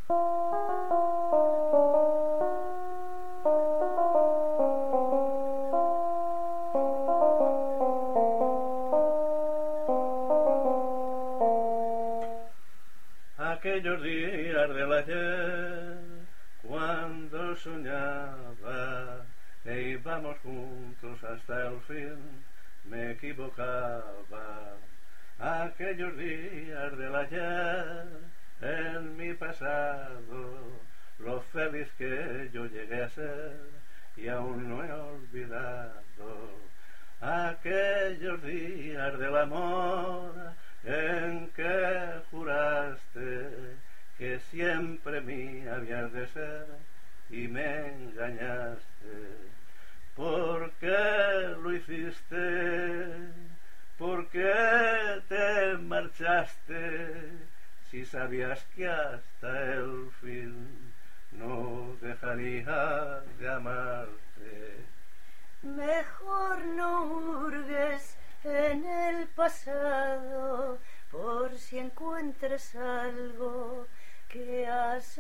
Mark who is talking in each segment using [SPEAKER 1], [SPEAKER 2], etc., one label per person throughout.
[SPEAKER 1] Aquellos días del ayer, cuando soñaba que íbamos juntos hasta el fin, me equivocaba. Aquellos días del ayer, en mi pasado, lo feliz que yo llegué a ser y aún no he olvidado. Aquellos días del amor en que juraste que siempre mía habías de ser y me engañaste. ¿Por qué lo hiciste? ¿Por qué te marchaste? Si sabías que hasta el fin no dejaría de amarte.
[SPEAKER 2] Mejor no hurgues en el pasado, por si encuentras algo que has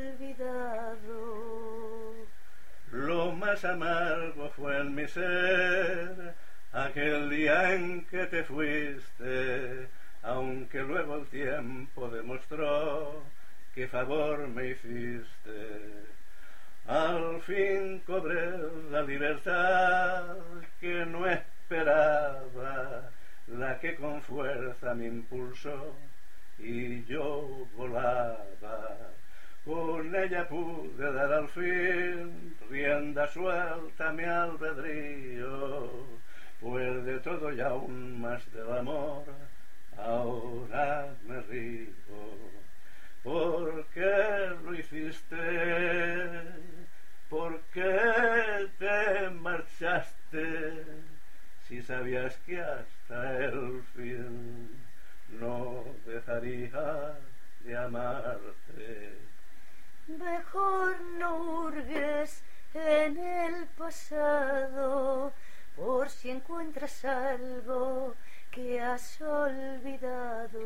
[SPEAKER 2] olvidado.
[SPEAKER 1] Lo más amargo fue en mi ser aquel día en que te fuiste, aunque luego el tiempo demostró qué favor me hiciste. Al fin cobré la libertad que no esperaba, la que con fuerza me impulsó y yo volaba. Con ella pude dar al fin rienda suelta a mi albedrío, pues de todo y aún más del amor ahora me río. ¿Por qué lo hiciste? ¿Por qué te marchaste? Si sabías que hasta el fin no dejaría de amarte.
[SPEAKER 2] Mejor no hurgues en el pasado, por si encuentras algo que has olvidado.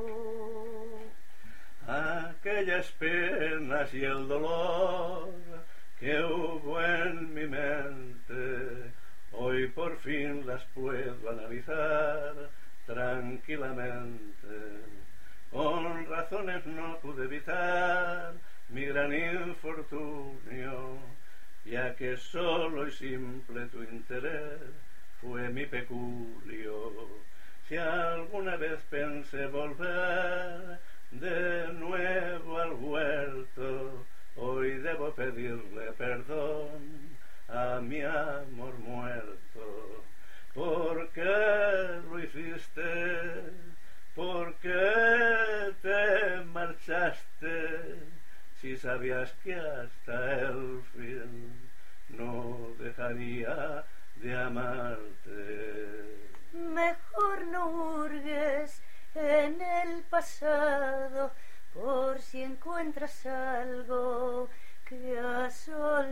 [SPEAKER 1] Aquellas penas y el dolor que hubo en mi mente, hoy por fin las puedo analizar tranquilamente. Con razones no pude evitar mi gran infortunio, ya que solo y simple tu interés fue mi peculio. Si alguna vez pensé volver de nuevo al huerto, hoy debo pedirle perdón a mi amor muerto. ¿Por qué lo hiciste? ¿Por qué te marchaste? Si sabías que hasta el fin no dejaría de amarte.
[SPEAKER 2] Mejor no hurgues en el pasado, por si encuentras algo que has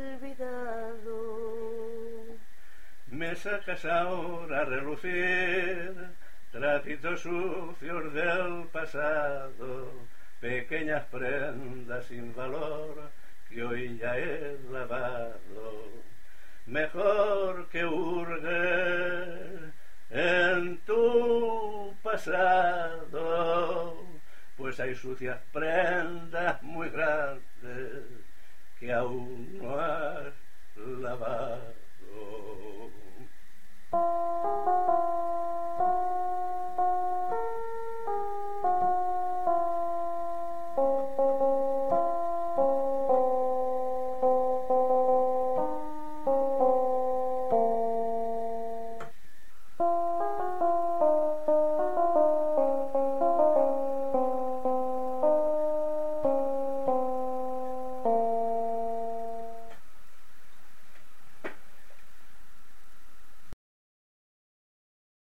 [SPEAKER 2] olvidado.
[SPEAKER 1] Me sacas ahora a relucir trapitos sucios del pasado, pequeñas prendas sin valor que hoy ya he lavado. Mejor que hurgue en tu pasado, pues hay sucias prendas muy grandes que aún no has lavado.